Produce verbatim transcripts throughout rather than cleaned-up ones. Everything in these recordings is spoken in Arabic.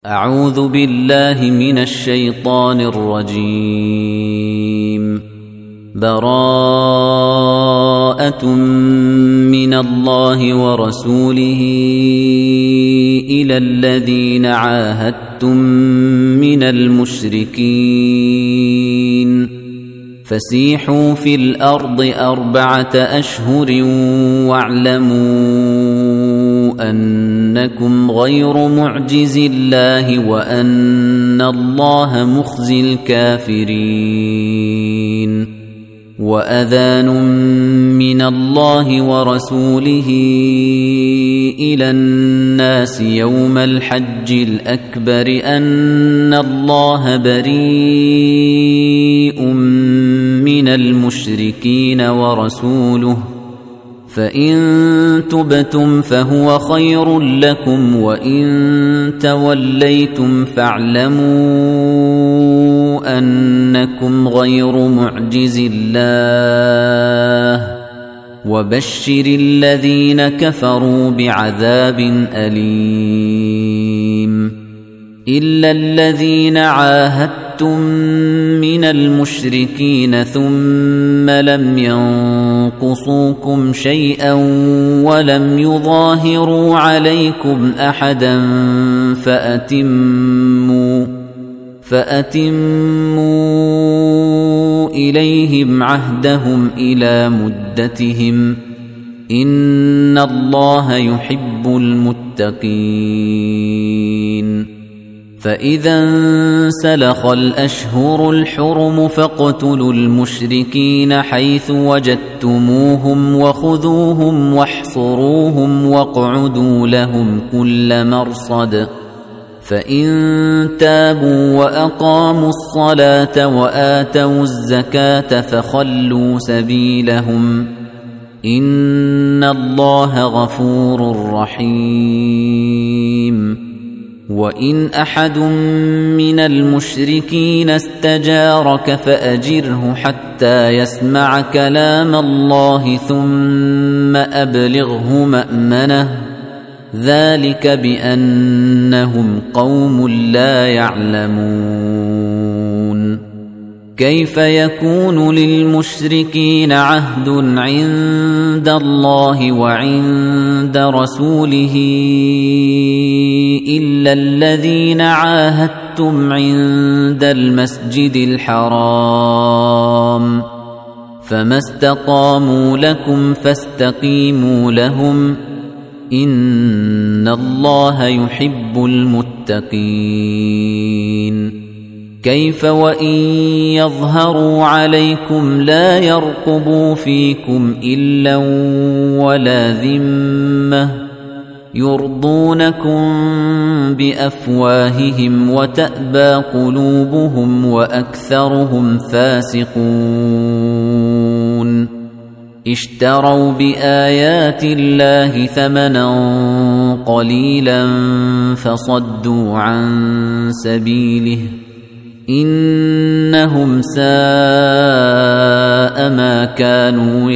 أعوذ بالله من الشيطان الرجيم. براءة من الله ورسوله إلى الذين عاهدتم من المشركين فسيحوا في الأرض أربعة أشهر واعلموا أنكم غير معجز الله وأن الله مخزي الكافرين. وأذان من الله ورسوله إلى الناس يوم الحج الأكبر أن الله بريء من المشركين ورسوله فإن تبتم فهو خير لكم وإن توليتم فاعلموا أنكم غير معجز الله وبشر الذين كفروا بعذاب أليم. إلا الذين عاهدتم من المشركين ثم لم ينقصوكم شيئا ولم يظاهروا عليكم أحدا فأتموا فأتموا إليهم عهدهم إلى مدتهم إن الله يحب المتقين. فإذا انسلخ الأشهر الحرم فاقتلوا المشركين حيث وجدتموهم وخذوهم واحصروهم واقعدوا لهم كل مرصد فإن تابوا وأقاموا الصلاة وآتوا الزكاة فخلوا سبيلهم إن الله غفور رحيم. وإن أحد من المشركين استجارك فأجره حتى يسمع كلام الله ثم أبلغه مأمنه ذلك بأنهم قوم لا يعلمون. كيف يكون للمشركين عهد عند الله وعند رسوله إلا الذين عاهدتم عند المسجد الحرام فما استقاموا لكم فاستقيموا لهم إن الله يحب المتقين. كيف وإن يظهروا عليكم لا يرقبوا فيكم إلا ولا ذمة يرضونكم بأفواههم وتأبى قلوبهم وأكثرهم فاسقون. اشتروا بآيات الله ثمنا قليلا فصدوا عن سبيله إنهم ساء ما كانوا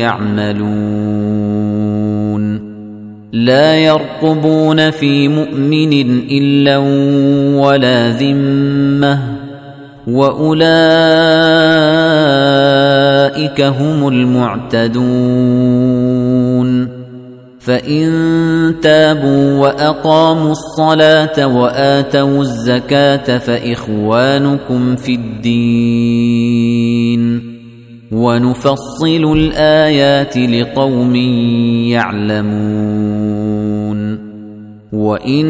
يعملون. لا يرقبون في مؤمن إلا ولا ذمة وأولئك هم المعتدون. فإن تابوا وأقاموا الصلاة وآتوا الزكاة فإخوانكم في الدين ونفصل الآيات لقوم يعلمون. وإن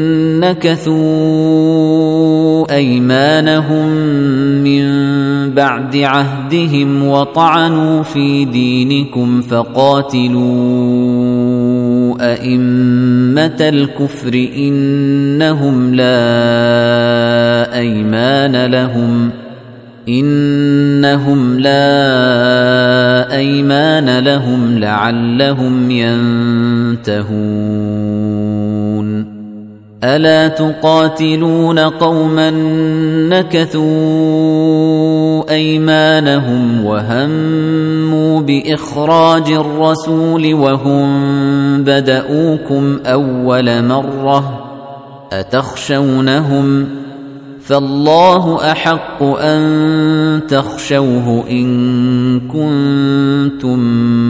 نكثوا أيمانهم من بعد عهدهم وطعنوا في دينكم فقاتلوا أئمة الكفر إنهم لا أيمان لهم إنهم لا أيمان لهم لعلهم ينتهون. ألا تقاتلون قوما نكثوا أيمانهم وهموا بإخراج الرسول وهم بدؤوكم أول مرة أتخشونهم فالله أحق أن تخشوه إن كنتم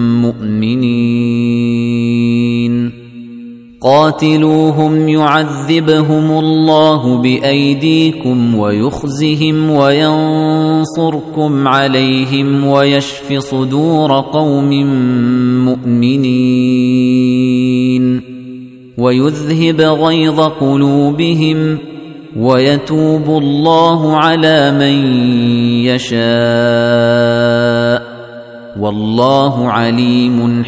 مؤمنين قاتلوهم يعذبهم الله بأيديكم ويخزهم وينصركم عليهم ويشف صدور قوم مؤمنين ويذهب غيظ قلوبهم ويتوب الله على من يشاء والله عليم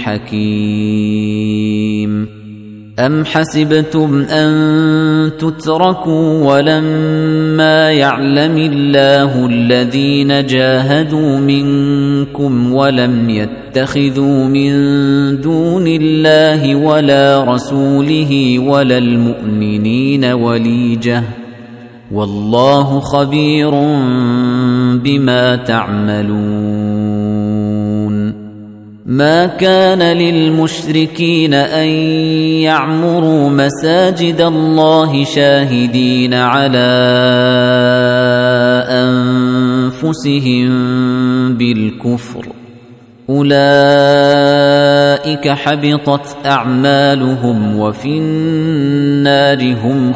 حكيم أم حسبتم أن تتركوا ولما يعلم الله الذين جاهدوا منكم ولم يتخذوا من دون الله ولا رسوله ولا المؤمنين وليجة والله خبير بما تعملون ما كان للمشركين أن يعمروا مساجد الله شاهدين على أنفسهم بالكفر أولئك حبطت أعمالهم وفي النار هم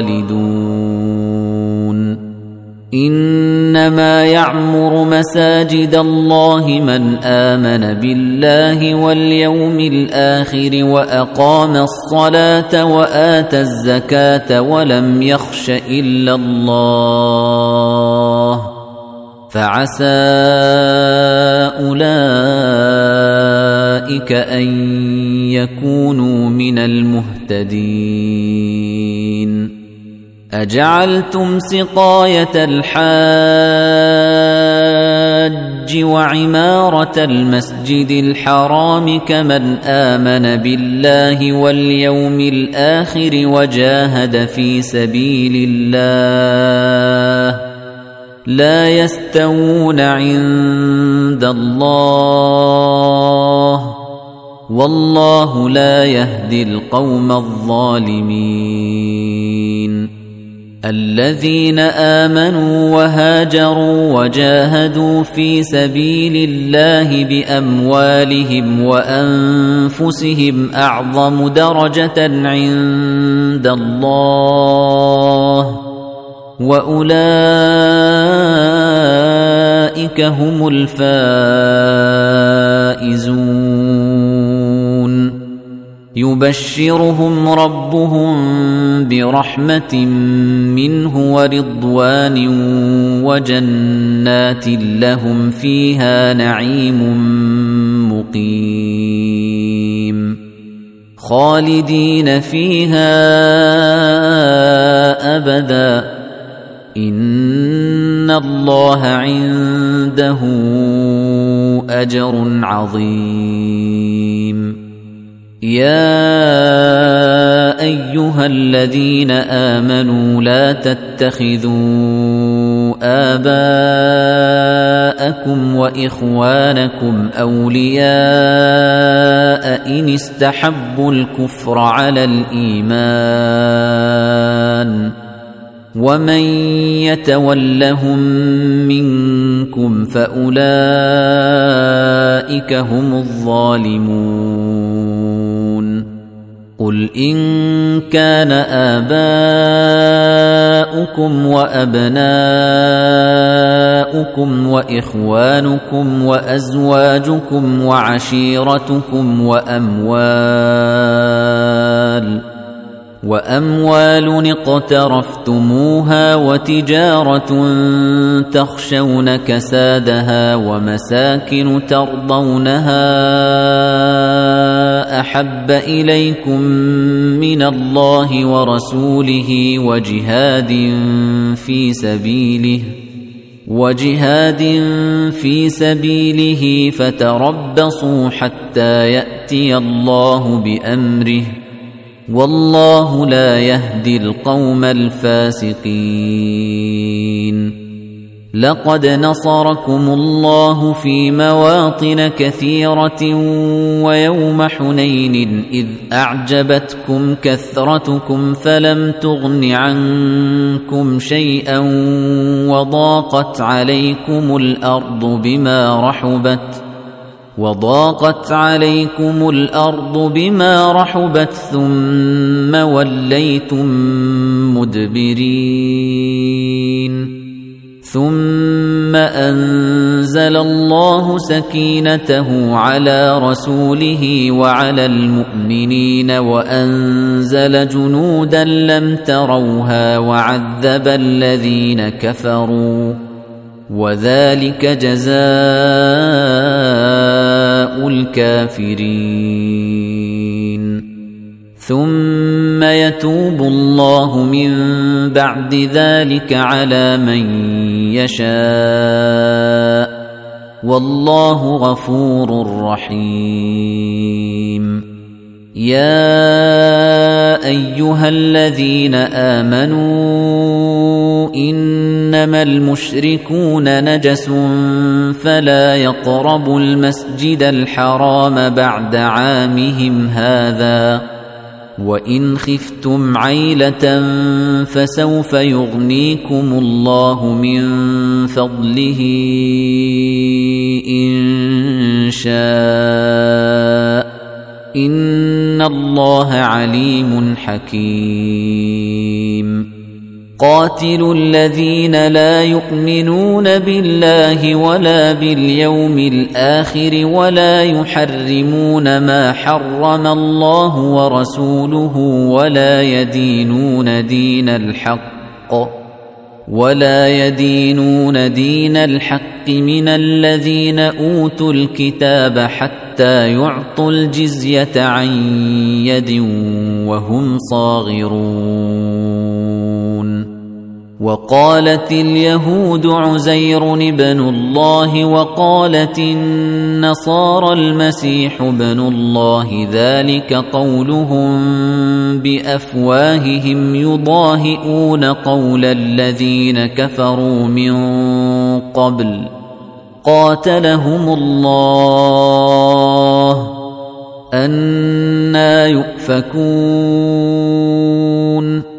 خالدون إنما يعمر مساجد الله من آمن بالله واليوم الآخر وأقام الصلاة وآتى الزكاة ولم يخش إلا الله فعسى أولئك أن يكونوا من المهتدين أجعلتم سقاية الحاج وعمارة المسجد الحرام كمن آمن بالله واليوم الآخر وجاهد في سبيل الله لا يستوون عند الله والله لا يهدي القوم الظالمين الذين آمنوا وهاجروا وجاهدوا في سبيل الله بأموالهم وأنفسهم أعظم درجة عند الله وأولئك هم الفائزون يبشرهم ربهم برحمة منه ورضوان وجنات لهم فيها نعيم مقيم خالدين فيها أبدا إن الله عنده أجر عظيم يا أيها الذين آمنوا لا تتخذوا آباءكم وإخوانكم أولياء إن استحبوا الكفر على الإيمان ومن يتولهم منكم فأولئك هم الظالمون قل إن كان آباؤكم وأبناؤكم وإخوانكم وأزواجكم وعشيرتكم وأموال وأموال اقترفتموها وتجارة تخشون كسادها ومساكن ترضونها أحب إليكم من الله ورسوله وجهاد في سبيله وجهاد في سبيله فتربصوا حتى يأتي الله بأمره والله لا يهدي القوم الفاسقين لقد نصركم الله في مواطن كثيرة ويوم حنين إذ أعجبتكم كثرتكم فلم تغن عنكم شيئا وضاقت عليكم الأرض بما رحبت وضاقت عليكم الأرض بما رحبت ثم وليتم مدبرين ثم أنزل الله سكينته على رسوله وعلى المؤمنين وأنزل جنودا لم تروها وعذب الذين كفروا وذلك جزاء الكافرين ثم يتوب الله من بعد ذلك على من يشاء والله غفور رحيم يا أيها الذين آمنوا إنما المشركون نجس فلا يقربوا المسجد الحرام بعد عامهم هذا وإن خفتم عيلة فسوف يغنيكم الله من فضله إن شاء إن الله عليم حكيم قاتلوا الذين لا يؤمنون بالله ولا باليوم الآخر ولا يحرمون ما حرم الله ورسوله ولا يدينون دين الحق ولا يدينون دين الحق من الذين أوتوا الكتاب حتى يعطوا الجزية عن يد وهم صاغرون وقالت اليهود عزير ابن الله وقالت النصارى المسيح ابن الله ذلك قولهم بأفواههم يضاهئون قول الذين كفروا من قبل قاتلهم الله أنى يؤفكون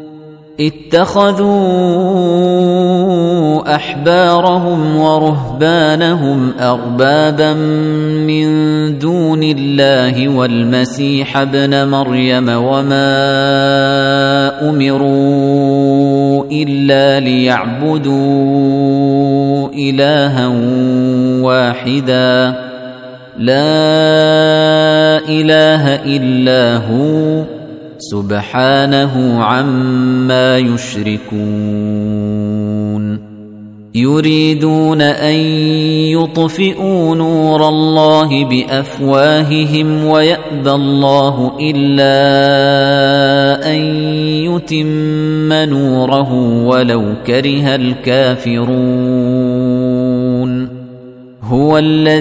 اتخذوا أحبارهم ورهبانهم أربابا من دون الله والمسيح ابن مريم وما أمروا إلا ليعبدوا إلها واحدا لا إله إلا هو سبحانه عما يشركون يريدون أن يطفئوا نور الله بأفواههم ويأبى الله إلا أن يتم نوره ولو كره الكافرون هو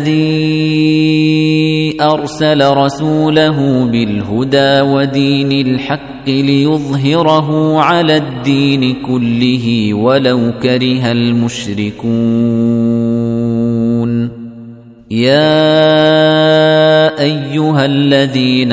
الذي أرسل رسوله بالهدى ودين الحق ليظهره على الدين كله ولو كره المشركون يا أيها الذين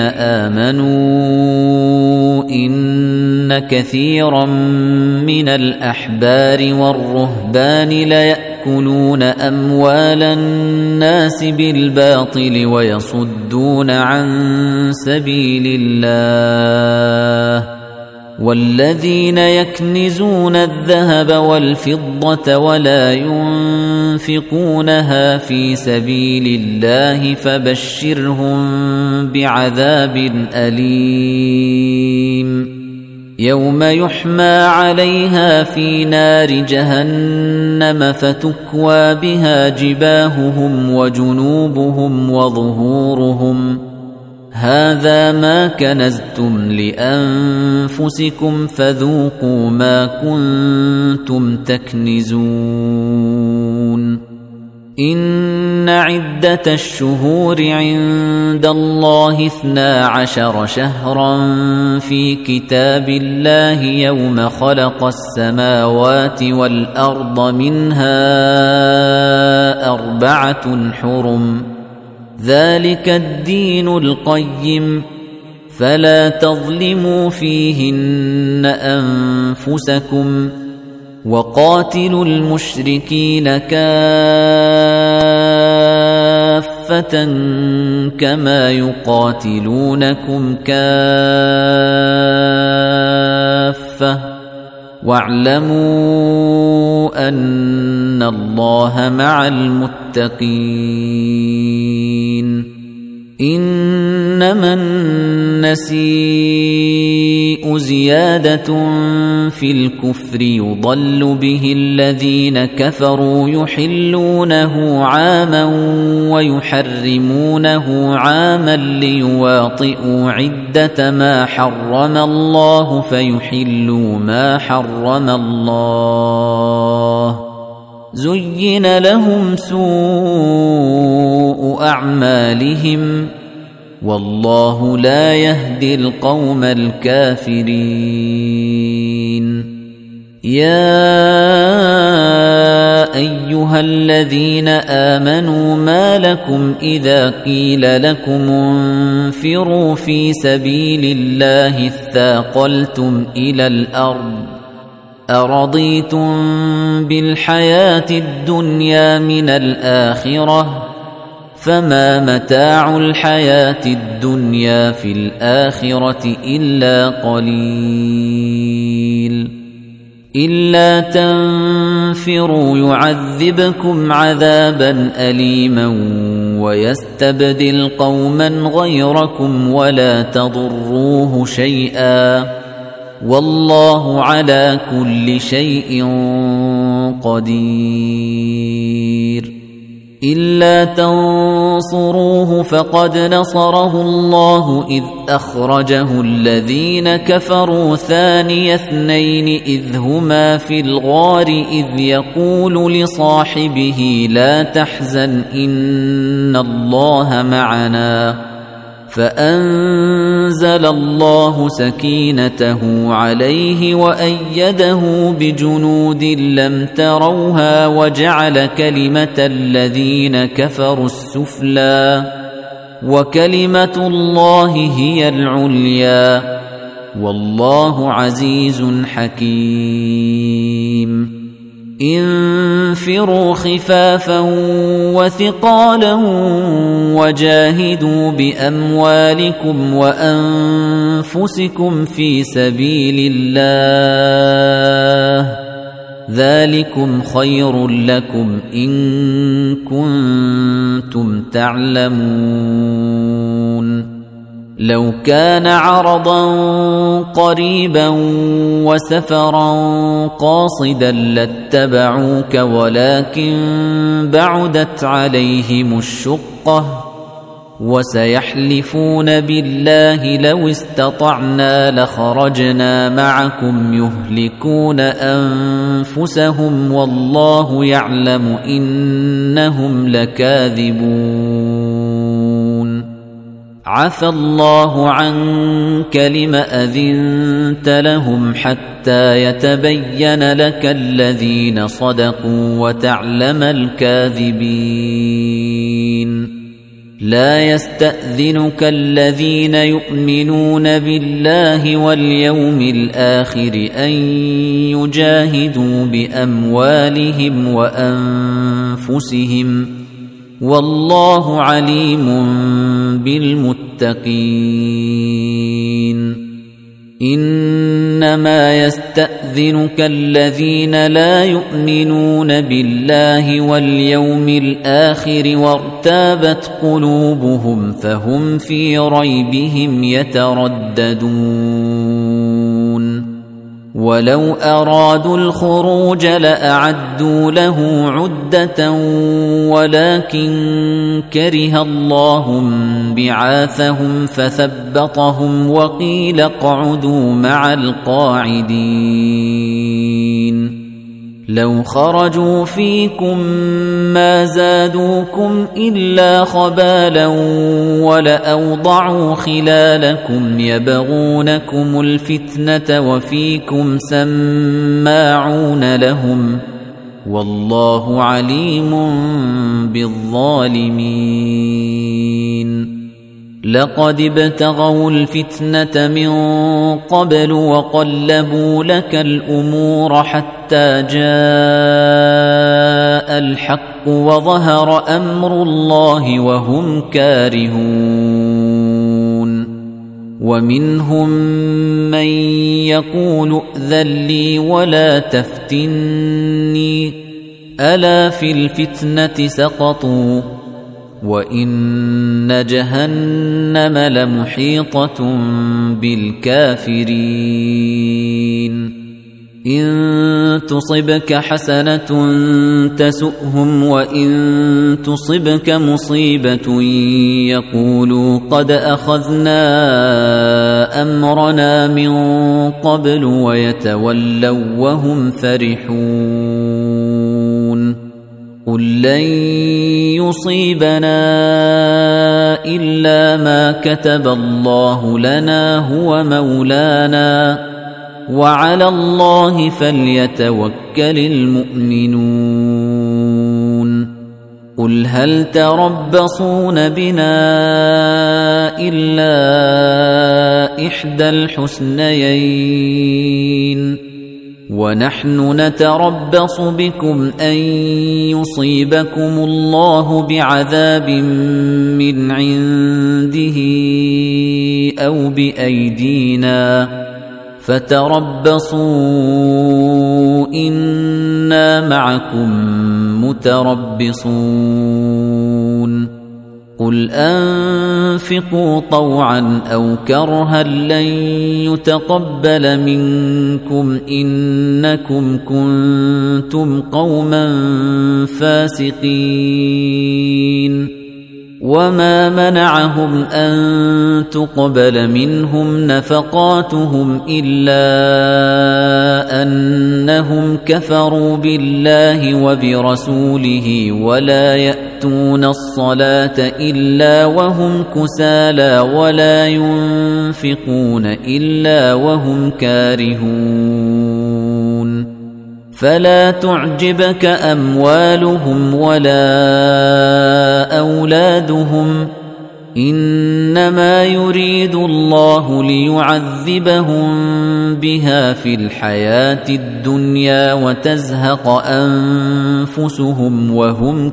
آمنوا إن كثيرا من الأحبار والرهبان ليأكلون أموال الناس بالباطل ويصدون عن سبيل الله والذين يكنزون الذهب والفضة ولا ينفقونها في سبيل الله فبشرهم بعذاب أليم يوم يحمى عليها في نار جهنم فتكوى بها جباههم وجنوبهم وظهورهم هذا ما كنزتم لأنفسكم فذوقوا ما كنتم تكنزون إن عدة الشهور عند الله اثنا عشر شهرا في كتاب الله يوم خلق السماوات والأرض منها أربعة حرم ذلك الدين القيم فلا تظلموا فيهن أنفسكم وقاتلوا المشركين كافة كما يقاتلونكم كافة واعلموا أن الله مع المتقين إنما النسيء زيادة في الكفر يضل به الذين كفروا يحلونه عاما ويحرمونه عاما ليواطئوا عدة ما حرم الله فيحلوا ما حرم الله زين لهم سوء أعمالهم والله لا يهدي القوم الكافرين يا أيها الذين آمنوا ما لكم إذا قيل لكم انفروا في سبيل الله اثاقلتم إلى الأرض أرضيتم بالحياة الدنيا من الآخرة فما متاع الحياة الدنيا في الآخرة إلا قليل إلا تنفروا يعذبكم عذابا أليما ويستبدل قوما غيركم ولا تضروه شيئا والله على كل شيء قدير إلا تنصروه فقد نصره الله إذ أخرجه الذين كفروا ثاني اثنين إذ هما في الغار إذ يقول لصاحبه لا تحزن إن الله معنا فأنزل الله سكينته عليه وأيده بجنود لم تروها وجعل كلمة الذين كفروا السفلى وكلمة الله هي العليا والله عزيز حكيم انفروا خفافا وثقالا وجاهدوا بأموالكم وأنفسكم في سبيل الله ذلكم خير لكم إن كنتم تعلمون لو كان عرضا قريبا وسفرا قاصدا لاتبعوك ولكن بعدت عليهم الشقة وسيحلفون بالله لو استطعنا لخرجنا معكم يهلكون أنفسهم والله يعلم إنهم لكاذبون عفى الله عنك لم أذنت لهم حتى يتبين لك الذين صدقوا وتعلم الكاذبين لا يستأذنك الذين يؤمنون بالله واليوم الآخر أن يجاهدوا بأموالهم وأنفسهم والله عليم بالمتقين إنما يستأذنك الذين لا يؤمنون بالله واليوم الآخر وارتابت قلوبهم فهم في ريبهم يترددون ولو أرادوا الخروج لأعدوا له عدة ولكن كره الله بعاثهم فثبطهم وقيل اقعدوا مع القاعدين لو خرجوا فيكم ما زادوكم إلا خبالا ولأوضعوا خلالكم يبغونكم الفتنة وفيكم سماعون لهم والله عليم بالظالمين لقد ابتغوا الفتنة من قبل وقلبوا لك الأمور حتى جاء الحق وظهر أمر الله وهم كارهون ومنهم من يقول ائذن لي ولا تفتني ألا في الفتنة سقطوا وإن جهنم لمحيطة بالكافرين إن تصبك حسنة تسؤهم وإن تصبك مصيبة يقولوا قد أخذنا أمرنا من قبل ويتولوا وهم فرحون قل لن يصيبنا إلا ما كتب الله لنا هو مولانا وعلى الله فليتوكل المؤمنون قل هل تربصون بنا إلا إحدى الحسنيين ونحن نتربص بكم أن يصيبكم الله بعذاب من عنده أو بأيدينا فتربصوا إنا معكم متربصون قل أنفقوا طوعا أو كرها لن يتقبل منكم إنكم كنتم قوما فاسقين وما منعهم أن تقبل منهم نفقاتهم إلا أنهم كفروا بالله وبرسوله ولا يأتون الصلاة إلا وهم كسالى ولا ينفقون إلا وهم كارهون فلا تعجبك أموالهم ولا أولادهم إنما يريد الله ليعذبهم بها في الحياة الدنيا وتزهق أنفسهم وهم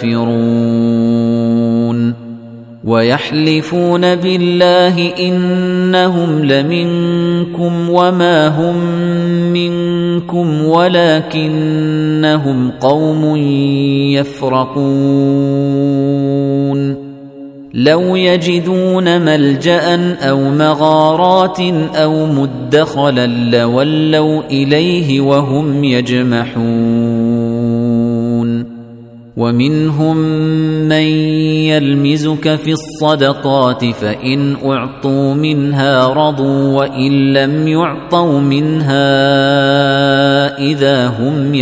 كافرون ويحلفون بالله إنهم لمنكم وما هم منكم ولكنهم قوم يفرقون لو يجدون ملجأ أو مغارات أو مدخلا لولوا إليه وهم يجمحون ومنهم من يلمزك في الصدقات فإن أعطوا منها رضوا وإن لم يعطوا منها إذا هم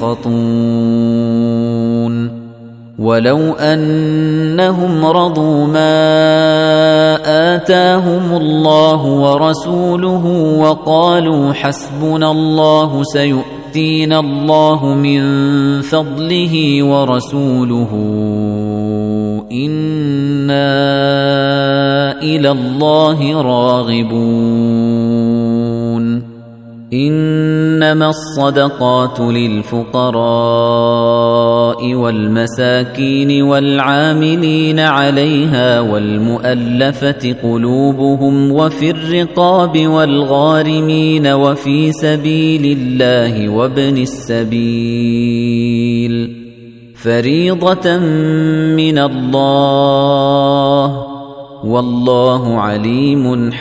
يسخطون ولو أنهم رضوا ما آتاهم الله ورسوله وقالوا حسبنا الله سيؤتينا الله من فضله ورسوله إنا إلى الله راغبون إنما الصدقات للفقراء والمساكين والعاملين عليها والمؤلفة قلوبهم وفي الرقاب والغارمين وفي سبيل الله وابن السبيل فريضة من الله والله عليم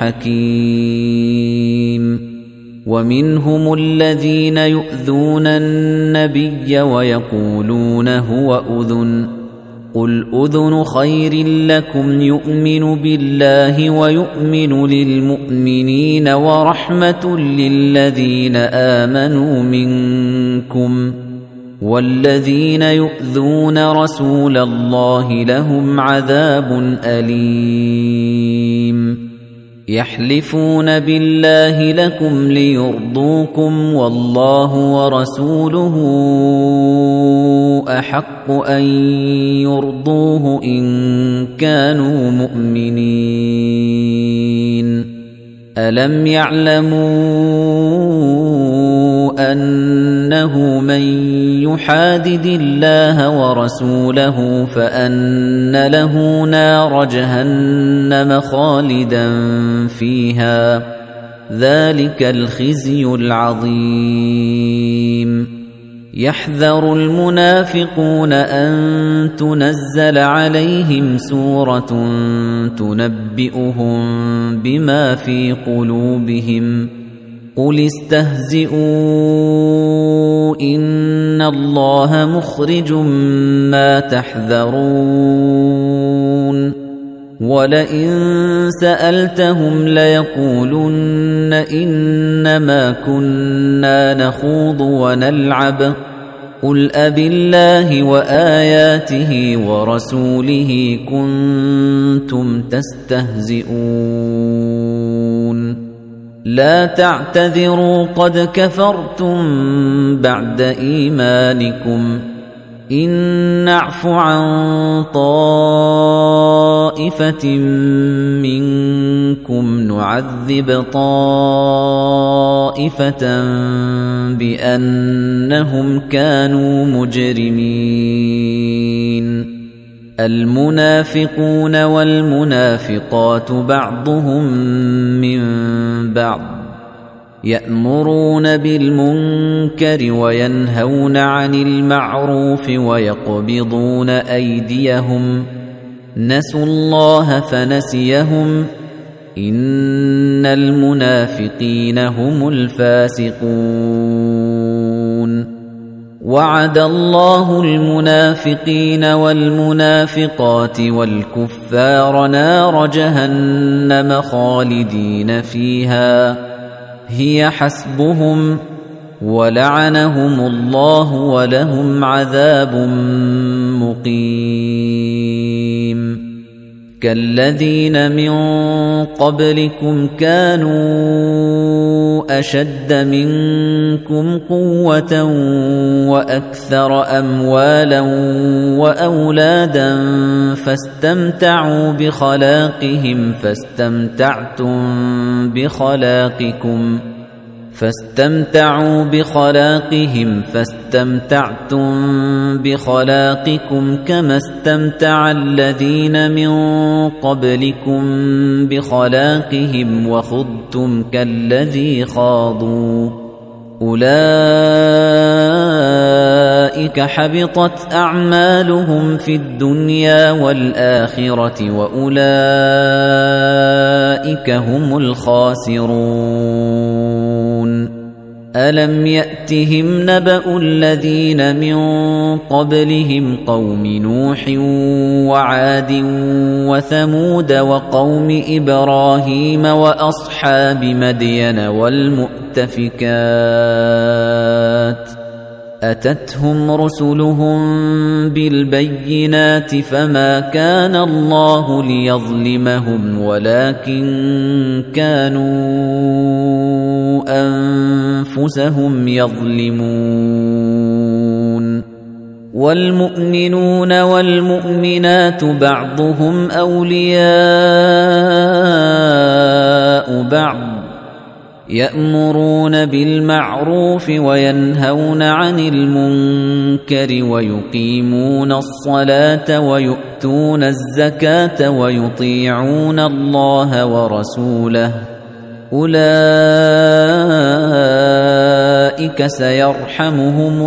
حكيم ومنهم الذين يؤذون النبي ويقولون هو أذن قُلْ أُذُنُ خَيْرٍ لَّكُمْ يُؤْمِنُ بِاللَّهِ وَيُؤْمِنُ لِلْمُؤْمِنِينَ وَرَحْمَةٌ لِّلَّذِينَ آمَنُوا مِنكُمْ ۚ وَالَّذِينَ يُؤْذُونَ رَسُولَ اللَّهِ لَهُمْ عَذَابٌ أَلِيمٌ يَحْلِفُونَ بِاللَّهِ لَكُمْ لِيُرْضُوكُمْ وَاللَّهُ وَرَسُولُهُ أَحَقُّ أَن يُرْضُوهُ إِن كَانُوا مُؤْمِنِينَ أَلَمْ يَعْلَمُوا أَنَّهُ مَن يُحَادِدِ اللَّهَ وَرَسُولَهُ فَأَنَّ لَهُ نَارَ جَهَنَّمَ خَالِدًا فِيهَا ۚ ذَلِكَ الْخِزْيُ الْعَظِيمُ يَحْذَرُ الْمُنَافِقُونَ أَن تُنَزَّلَ عَلَيْهِمْ سُورَةٌ تُنَبِّئُهُم بِمَا فِي قُلُوبِهِمْ ۚ قُلِ اسْتَهْزِئُوا إِنَّ اللَّهَ مُخْرِجٌ مَّا تَحْذَرُونَ وَلَئِن سَأَلْتَهُمْ لَيَقُولُنَّ إِنَّمَا كُنَّا نَخُوضُ وَنَلْعَبُ قُلْ أَبِاللَّهِ وَآيَاتِهِ وَرَسُولِهِ كُنتُمْ تَسْتَهْزِئُونَ لَا تَعْتَذِرُوا قَدْ كَفَرْتُم بَعْدَ إِيمَانِكُمْ إِن نَّعْفُ عَن طَائِفَةٍ مِّنكُمْ نُعَذِّبْ طَائِفَةً بِأَنَّهُمْ كَانُوا مُجْرِمِينَ الْمُنَافِقُونَ وَالْمُنَافِقَاتُ بَعْضُهُم مِّن بَعْضٍ يَأْمُرُونَ بِالْمُنكَرِ وَيَنْهَوْنَ عَنِ الْمَعْرُوفِ وَيَقْبِضُونَ أَيْدِيَهُمْ نَسُوا اللَّهَ فَنَسِيَهُمْ إِنَّ الْمُنَافِقِينَ هُمُ الْفَاسِقُونَ وَعَدَ اللَّهُ الْمُنَافِقِينَ وَالْمُنَافِقَاتِ وَالْكُفَّارَ نَارَ جَهَنَّمَ خَالِدِينَ فِيهَا هِيَ حَسْبُهُمْ وَلَعَنَهُمُ اللَّهُ وَلَهُمْ عَذَابٌ مُقِيمٌ كَالَّذِينَ مِن قَبْلِكُمْ كَانُوا أَشَدَّ مِنكُمْ قُوَّةً وَأَكْثَرَ أَمْوَالًا وَأَوْلَادًا فَاسْتَمْتَعُوا بِخَلَاقِهِمْ فَاسْتَمْتَعْتُم بِخَلَاقِكُمْ فاستمتعوا بخلاقهم فاستمتعتم بخلاقكم كما استمتع الذين من قبلكم بخلاقهم وخضتم كالذي خاضوا أولئك حبطت أعمالهم في الدنيا والآخرة وأولئك هم الخاسرون ألم يأتهم نبأ الذين من قبلهم قوم نوح وعاد وثمود وقوم إبراهيم وأصحاب مدين والمؤتفكات أتتهم رسلهم بالبينات فما كان الله ليظلمهم ولكن كانوا أنفسهم يظلمون والمؤمنون والمؤمنات بعضهم أولياء بعض يأمرون بالمعروف وينهون عن المنكر ويقيمون الصلاة ويؤتون الزكاة ويطيعون الله ورسوله أولئك سيرحمهم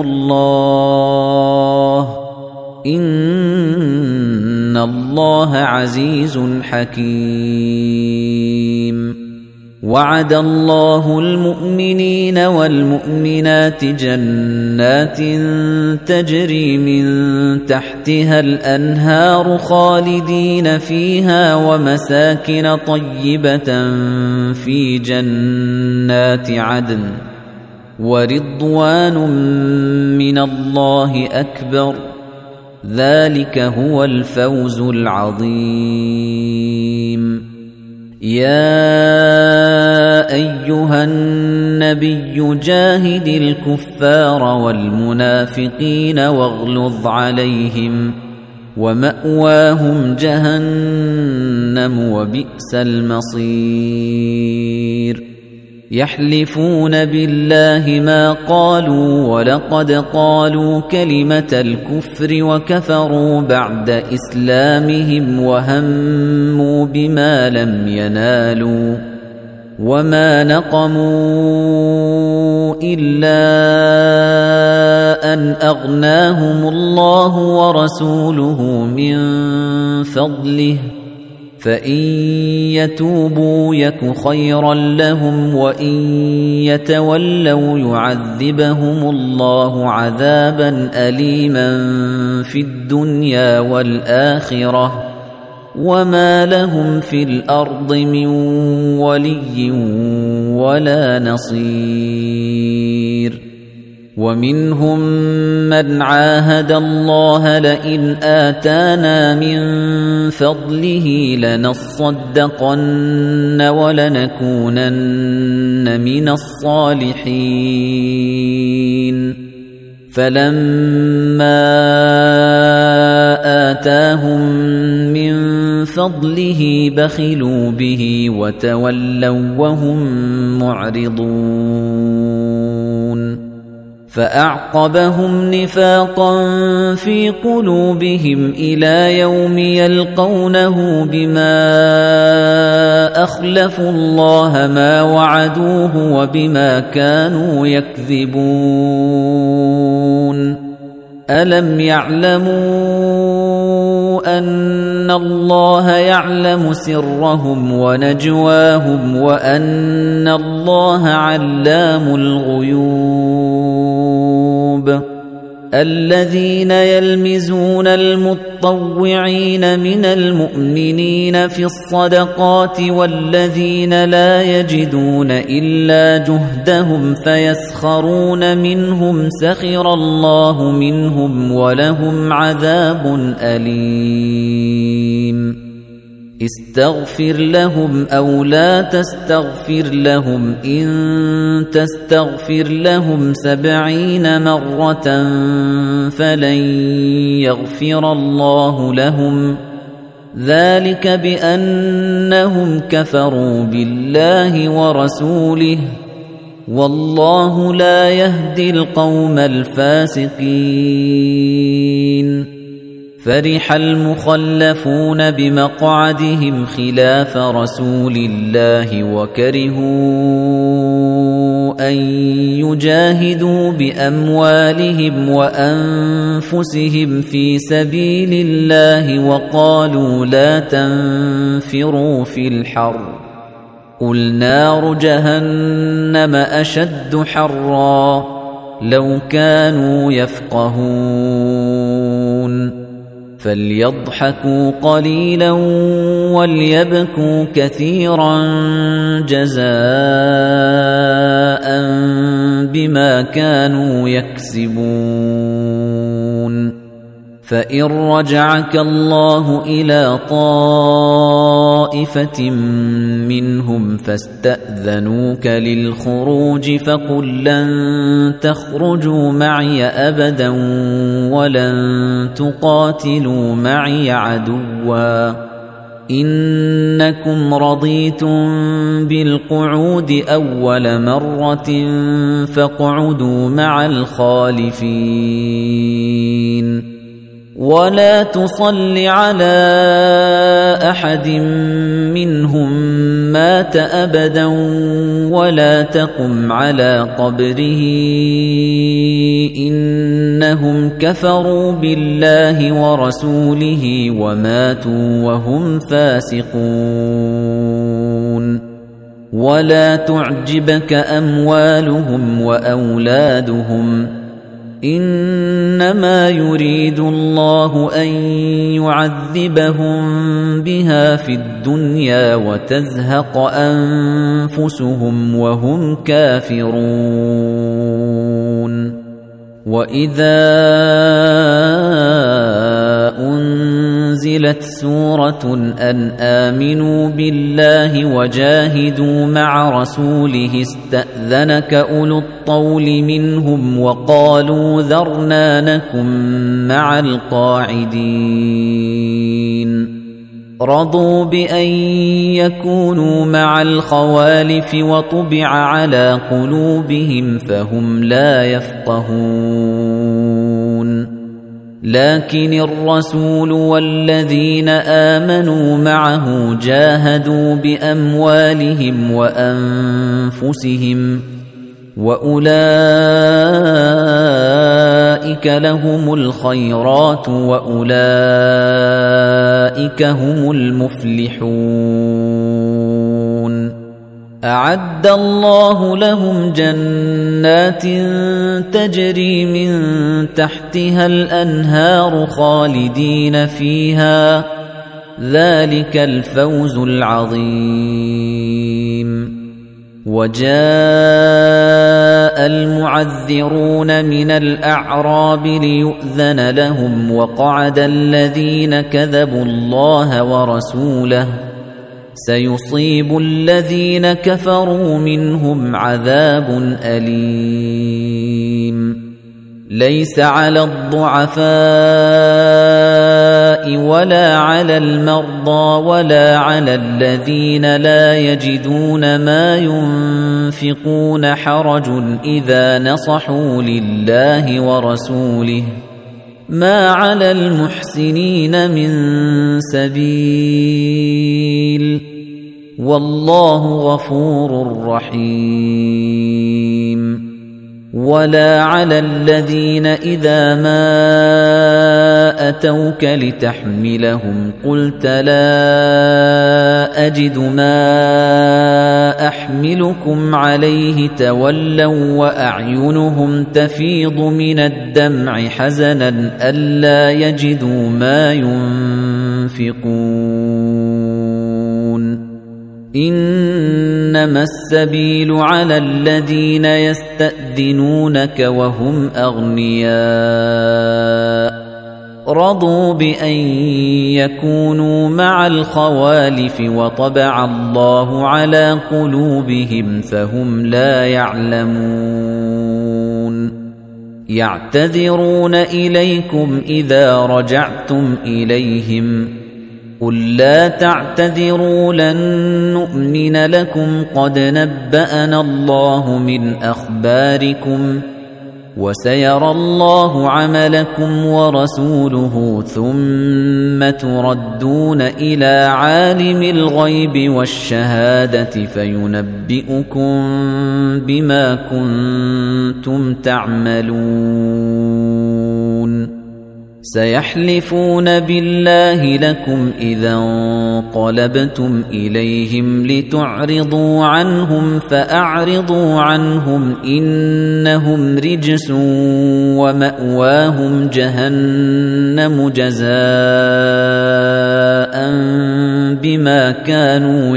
الله إن الله عزيز حكيم وعد الله المؤمنين والمؤمنات جنات تجري من تحتها الأنهار خالدين فيها ومساكن طيبة في جنات عدن ورضوان من الله أكبر ذلك هو الفوز العظيم. يا أيها النبي جاهد الكفار والمنافقين واغلظ عليهم ومأواهم جهنم وبئس المصير. يحلفون بالله ما قالوا ولقد قالوا كلمة الكفر وكفروا بعد إسلامهم وهموا بما لم ينالوا وما نقموا إلا أن أغناهم الله ورسوله من فضله فإن يتوبوا يك خيرا لهم وإن يتولوا يعذبهم الله عذابا أليما في الدنيا والآخرة وما لهم في الأرض من ولي ولا نصير. ومنهم من عاهد الله لئن آتانا من فضله لنصدقن ولنكونن من الصالحين فلما آتاهم من فضله بخلوا به وتولوا وهم معرضون فأعقبهم نفاقا في قلوبهم إلى يوم يلقونه بما أخلفوا الله ما وعدوه وبما كانوا يكذبون. ألم يعلموا أن الله يعلم سرهم ونجواهم وأن الله علام الغيوب. الذين يلمزون المتطوعين من المؤمنين في الصدقات والذين لا يجدون إلا جهدهم فيسخرون منهم سخر الله منهم ولهم عذاب أليم. استغفر لهم أو لا تستغفر لهم إن تستغفر لهم سبعين مرة فلن يغفر الله لهم ذلك بأنهم كفروا بالله ورسوله والله لا يهدي القوم الفاسقين. فرح المخلفون بمقعدهم خلاف رسول الله وكرهوا أن يجاهدوا بأموالهم وأنفسهم في سبيل الله وقالوا لا تنفروا في الحر قل نار جهنم أشد حرا لو كانوا يفقهون. فليضحكوا قليلا وليبكوا كثيرا جزاء بما كانوا يكسبون. فإن رجعك الله إلى طائفة منهم فاستأذنوك للخروج فقل لن تخرجوا معي أبدا ولن تقاتلوا معي عدوا إنكم رضيتم بالقعود أول مرة فاقعدوا مع الخالفين. ولا تصل على أحد منهم مات أبدا ولا تقم على قبره إنهم كفروا بالله ورسوله وماتوا وهم فاسقون. ولا تعجبك أموالهم وأولادهم إنما يريد الله أن يعذبهم بها في الدنيا وتزهق أنفسهم وهم كافرون وإذا أنزلت سورة أن آمنوا بالله وجاهدوا مع رسوله استأذنك أولو الطول منهم وقالوا ذرنا نكن مع القاعدين رضوا بأن يكونوا مع الخوالف وطبع على قلوبهم فهم لا يفقهون لكن الرسول والذين آمنوا معه جاهدوا بأموالهم وأنفسهم وأولئك لهم الخيرات وأولئك هم المفلحون أعد الله لهم جنات تجري من تحتها الأنهار خالدين فيها ذلك الفوز العظيم وجاء المعذرون من الأعراب ليؤذن لهم وقعد الذين كذبوا الله ورسوله سيصيب الذين كفروا منهم عذاب أليم ليس على الضعفاء ولا على المرضى ولا على الذين لا يجدون ما ينفقون حرج إذا نصحوا لله ورسوله ما على المحسنين من سبيل والله غفور رحيم ولا على الذين إذا ما أتوك لتحملهم قلت لا أجد ما أحملكم عليه تولوا وأعينهم تفيض من الدمع حزنا ألا يجدوا ما ينفقون إنما السبيل على الذين يستأذنونك وهم أغنياء رضوا بأن يكونوا مع الخوالف وطبع الله على قلوبهم فهم لا يعلمون يعتذرون إليكم إذا رجعتم إليهم قل لا تعتذروا لن نؤمن لكم قد نبأنا الله من أخباركم وسيرى الله عملكم ورسوله ثم تردون إلى عالم الغيب والشهادة فينبئكم بما كنتم تعملون سيحلفون بالله لكم إذا انقلبتم إليهم لتعرضوا عنهم فأعرضوا عنهم إنهم رجس ومأواهم جهنم جزاء بما كانوا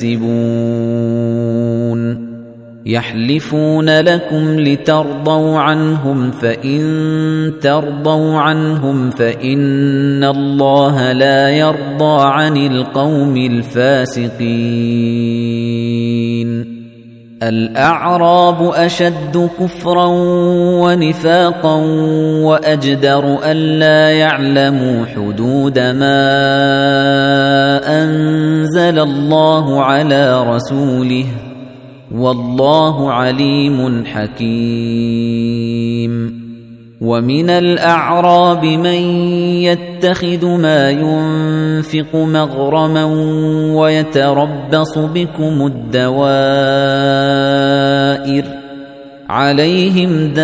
يكسبون يحلفون لكم لترضوا عنهم فإن ترضوا عنهم فإن الله لا يرضى عن القوم الفاسقين الأعراب أشد كفرا ونفاقا وأجدر ألا يعلموا حدود ما أنزل الله على رسوله والله عليم حكيم ومن الأعراب من يتخذ ما ينفق مغرما ويتربص بكم الدوائر عليهم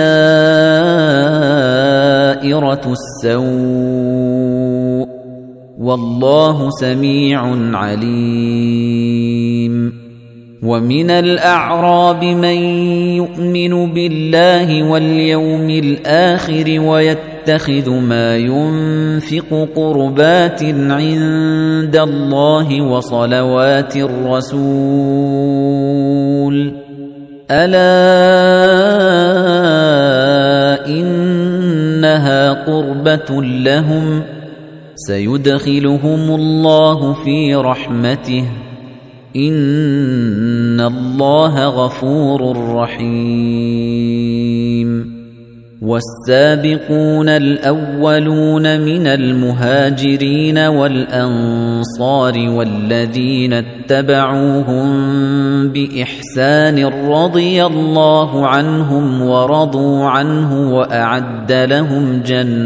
دائرة السوء والله سميع عليم ومن الأعراب من يؤمن بالله واليوم الآخر ويتخذ ما ينفق قربات عند الله وصلوات الرسول ألا إنها قربة لهم سيدخلهم الله في رحمته إن الله غفور رحيم والسابقون الأولون من المهاجرين والأنصار والذين اتبعوهم بإحسان رضي الله عنهم ورضوا عنه وأعد لهم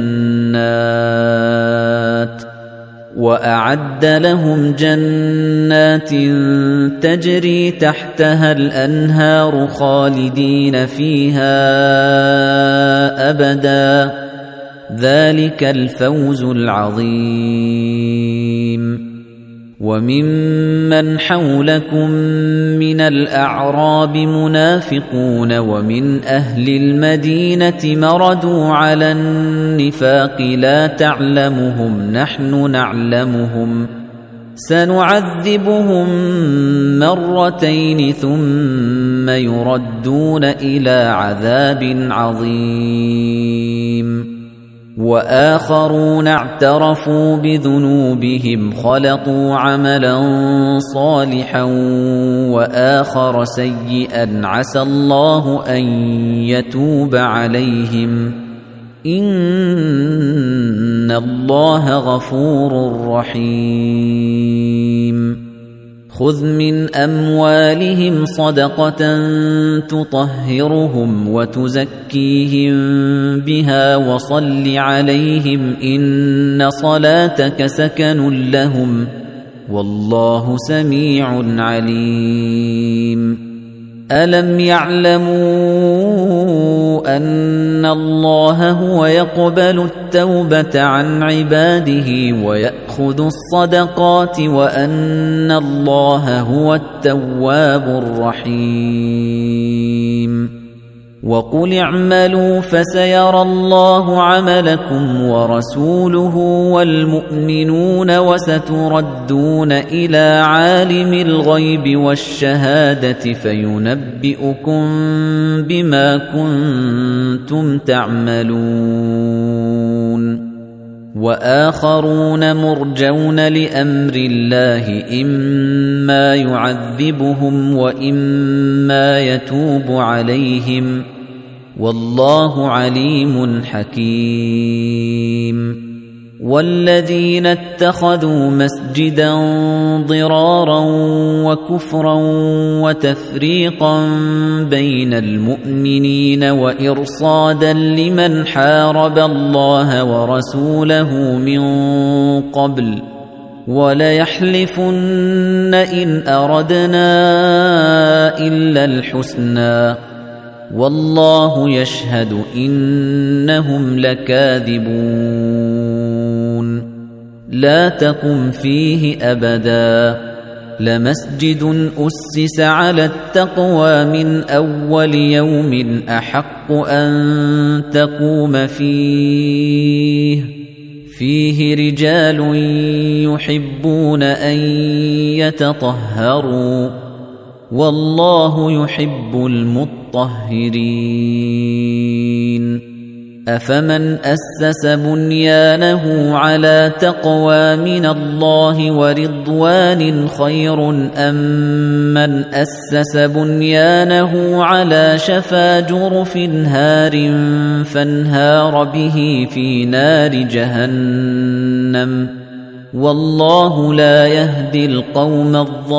جنات وأعد لهم جنات تجري تحتها الأنهار خالدين فيها أبدا ذلك الفوز العظيم وممن حولكم من الأعراب منافقون ومن أهل المدينة مردوا على النفاق لا تعلمهم نحن نعلمهم سنعذبهم مرتين ثم يردون إلى عذاب عظيم وآخرون اعترفوا بذنوبهم خلطوا عملا صالحا وآخر سيئا عسى الله أن يتوب عليهم إن الله غفور رحيم خذ من أموالهم صدقة تطهرهم وتزكيهم بها وصل عليهم إن صلاتك سكن لهم والله سميع عليم ألم يعلموا أن الله هو يقبل التوبة عن عباده ويأخذ الصدقات وأن الله هو التواب الرحيم وقل اعملوا فسيرى الله عملكم ورسوله والمؤمنون وستردون إلى عالم الغيب والشهادة فينبئكم بما كنتم تعملون وآخرون مرجون لأمر الله إما يعذبهم وإما يتوب عليهم والله عليم حكيم والذين اتخذوا مسجدا ضرارا وكفرا وتفريقا بين المؤمنين وإرصادا لمن حارب الله ورسوله من قبل وليحلفن إن أردنا إلا الحسنى والله يشهد إنهم لكاذبون لا تقم فيه أبدا لمسجد أسس على التقوى من أول يوم أحق أن تقوم فيه فيه رجال يحبون أن يتطهروا والله يحب المطهرين أفمن أسس بنيانه على تقوى من الله ورضوان خير أم من أسس بنيانه على شفا جرف هار فانهار به في نار جهنم والله لا يهدي القوم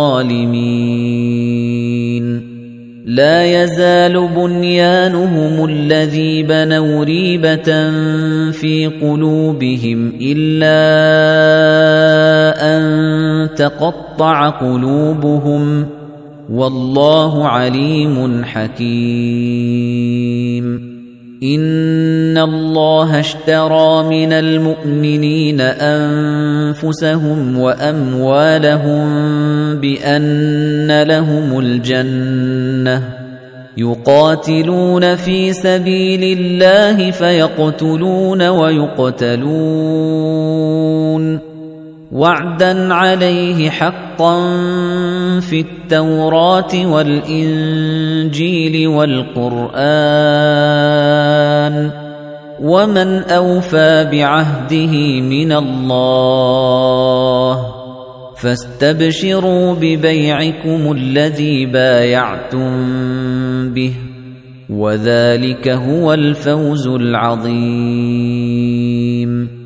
الظالمين لا يزال بنيانهم الذي بنوا ريبة في قلوبهم إلا أن تقطع قلوبهم والله عليم حكيم إن الله اشترى من المؤمنين أنفسهم وأموالهم بأن لهم الجنة يقاتلون في سبيل الله فيقتلون ويقتلون وعدا عليه حقا في التوراة والإنجيل والقرآن ومن أوفى بعهده من الله فاستبشروا ببيعكم الذي بايعتم به وذلك هو الفوز العظيم.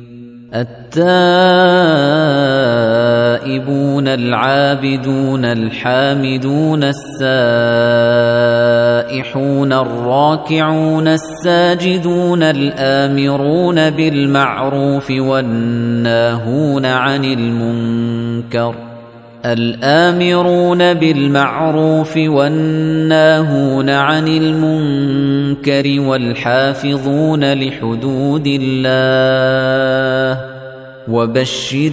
التائبون العابدون الحامدون السائحون الراكعون الساجدون الآمرون بالمعروف والناهون عن المنكر الآمرون بالمعروف والناهون عن المنكر والحافظون لحدود الله وبشر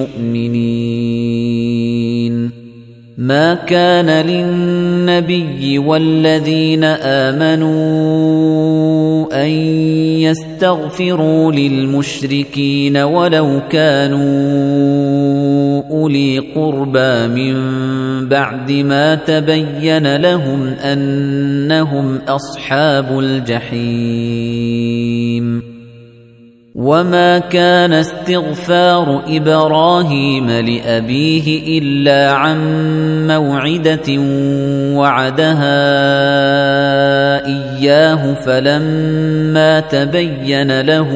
المؤمنين. ما كان للنبي والذين آمنوا أن يستغفروا للمشركين ولو كانوا أولي قربى من بعد ما تبين لهم أنهم أصحاب الجحيم. وما كان استغفار إبراهيم لأبيه إلا عن موعدة وعدها إياه فلما تبين له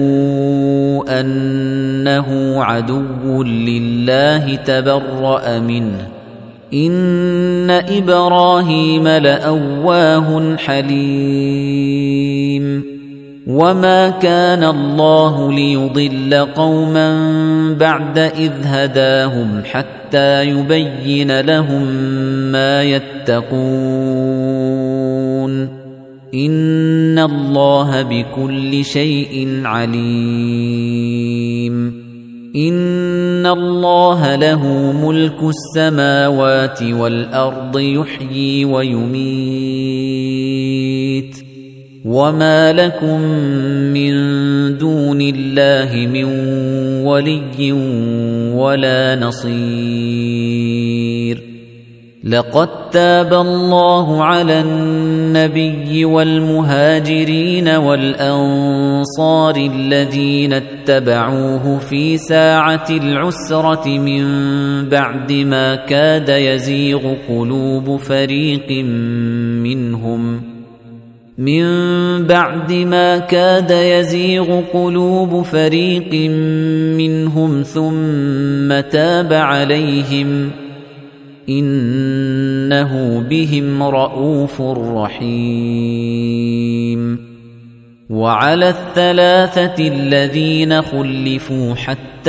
أنه عدو لله تبرأ منه إن إبراهيم لأواه حليم. وما كان الله ليضل قوما بعد إذ هداهم حتى يبين لهم ما يتقون إن الله بكل شيء عليم. إن الله له ملك السماوات والأرض يحيي ويميت وما لكم من دون الله من ولي ولا نصير. لقد تاب الله على النبي والمهاجرين والأنصار الذين اتبعوه في ساعة العسرة من بعد ما كاد يزيغ قلوب فريق منهم من بعد ما كاد يزيغ قلوب فريق منهم ثم تاب عليهم إنه بهم رءوف رحيم. وعلى الثلاثة الذين خلفوا حتى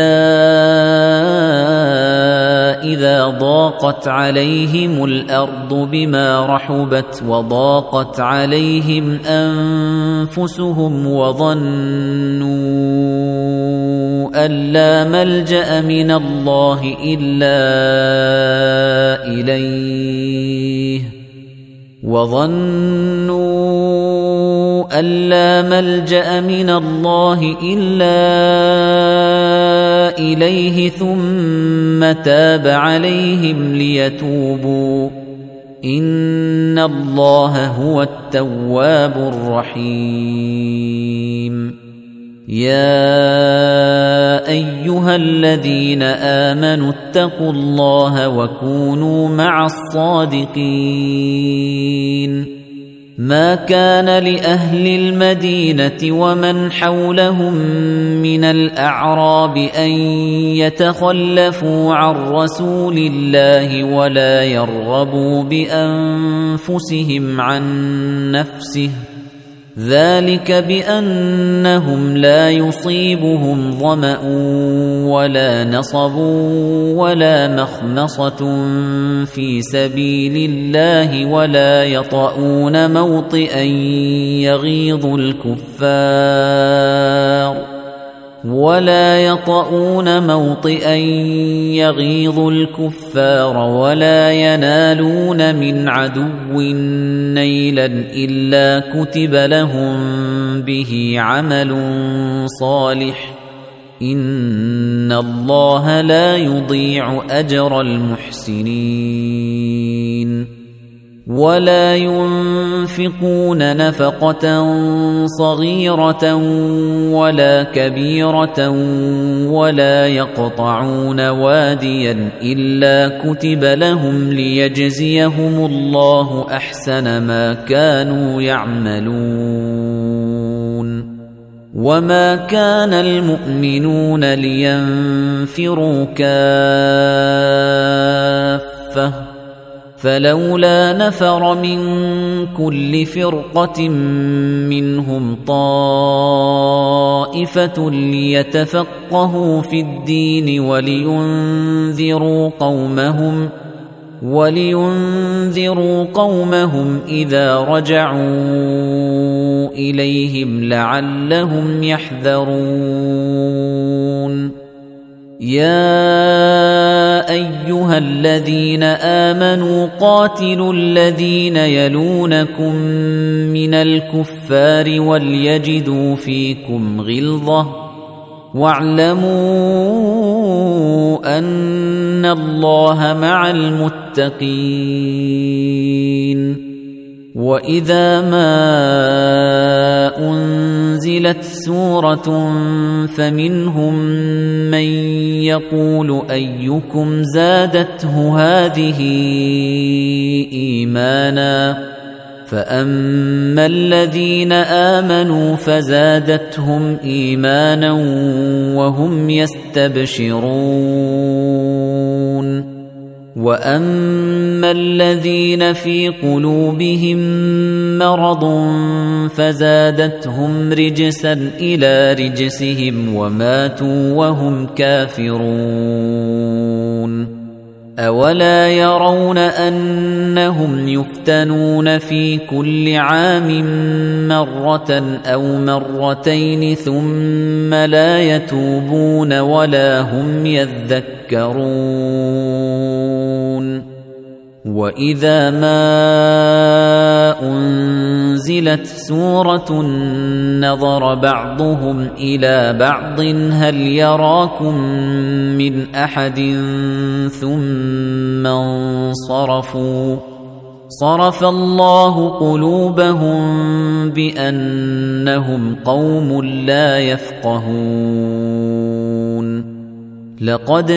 إذا ضاقت عليهم الأرض بما رحبت وضاقت عليهم أنفسهم وظنوا أن لا ملجأ من الله إلا إليه وظنوا أن لا ملجأ من الله إلا إليه ثم تاب عليهم ليتوبوا إن الله هو التواب الرحيم. يا أيها الذين آمنوا اتقوا الله وكونوا مع الصادقين. ما كان لأهل المدينة ومن حولهم من الأعراب أن يتخلفوا عن رسول الله ولا يرغبوا بأنفسهم عن نفسه ذلك بأنهم لا يصيبهم ظمأ ولا نصب ولا مخمصة في سبيل الله ولا يطؤون موطئا يغيظ الكفار ولا يطؤون موطئا يغيظ الكفار ولا ينالون من عدو نيلا إلا كتب لهم به عمل صالح إن الله لا يضيع أجر المحسنين ولا ينفقون نفقة صغيرة ولا كبيرة ولا يقطعون واديا إلا كتب لهم ليجزيهم الله أحسن ما كانوا يعملون وما كان المؤمنون لينفروا كافة فلولا نفر من كل فرقة منهم طائفة ليتفقهوا في الدين ولينذروا قومهم ولينذروا قومهم إذا رجعوا إليهم لعلهم يحذرون يا أيها الذين آمنوا قاتلوا الذين يلونكم من الكفار وليجدوا فيكم غلظة واعلموا أن الله مع المتقين وإذا ما أنزلت سورة فمنهم من يقول أيكم زادته هذه إيمانا فأما الذين آمنوا فزادتهم إيمانا وهم يستبشرون وأما الذين في قلوبهم مرض فزادتهم رجسا إلى رجسهم وماتوا وهم كافرون أولا يرون أنهم يفتنون في كل عام مرة أو مرتين ثم لا يتوبون ولا هم يذكرون وإذا ما أنزلت سورة نظر بعضهم إلى بعض هل يراكم من أحد ثم انصرفوا صرف الله قلوبهم بأنهم قوم لا يفقهون لقد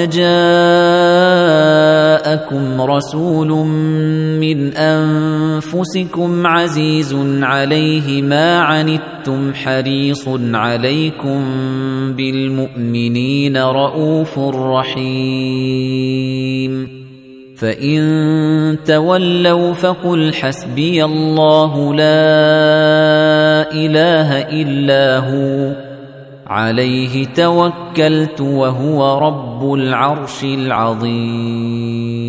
جاءكم رسول من أنفسكم عزيز عليه ما عنتم حريص عليكم بالمؤمنين رؤوف رحيم فإن تولوا فقل حسبي الله لا إله إلا هو عليه توكلت وهو رب العرش العظيم